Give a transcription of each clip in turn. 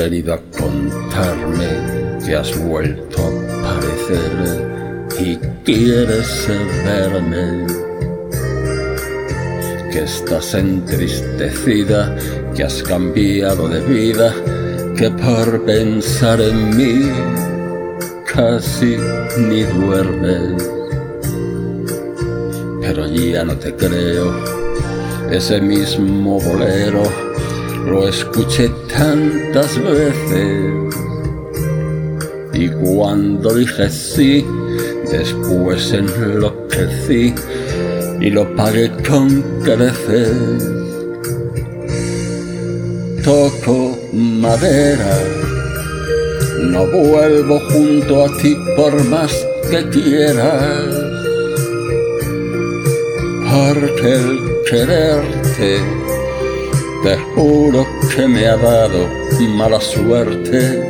venido a contarme que has vuelto a aparecer y quieres verme, que estás entristecida, que has cambiado de vida, que por pensar en mí casi ni duermes. Pero ya no te creo, ese mismo bolero lo escuché tantas veces, y cuando dije sí, después enloquecí y lo pagué con creces. Toco madera, no vuelvo junto a ti por más que quieras, porque el quererte te juro que me ha dado mala suerte.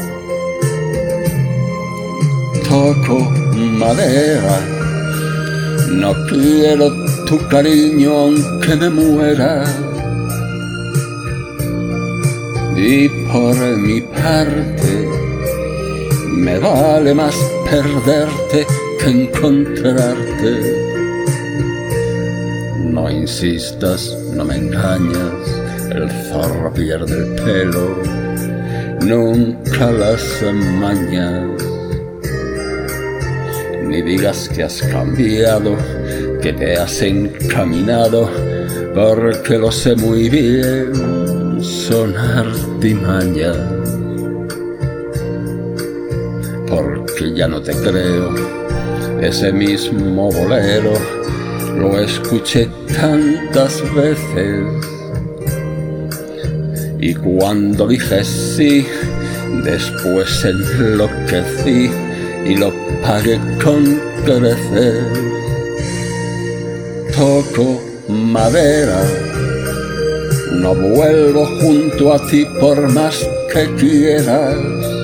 Toco madera, no quiero tu cariño aunque me muera. Y por mi parte, me vale más perderte que encontrarte. No insistas, no me engañas, el zorro pierde el pelo, nunca las mañas. Ni digas que has cambiado, que te has encaminado, porque lo sé muy bien, son artimañas. Porque ya no te creo, ese mismo bolero lo escuché tantas veces, y cuando dije sí, después enloquecí y lo pagué con creces. Toco madera, no vuelvo junto a ti por más que quieras,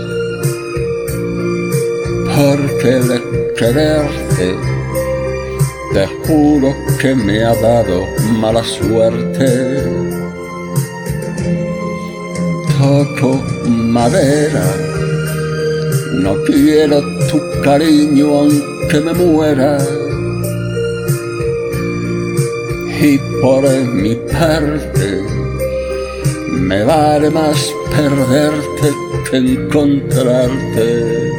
porque de quererte te juro que me ha dado mala suerte. Toco madera, no quiero tu cariño aunque me muera. Y por mi parte, me vale más perderte que encontrarte.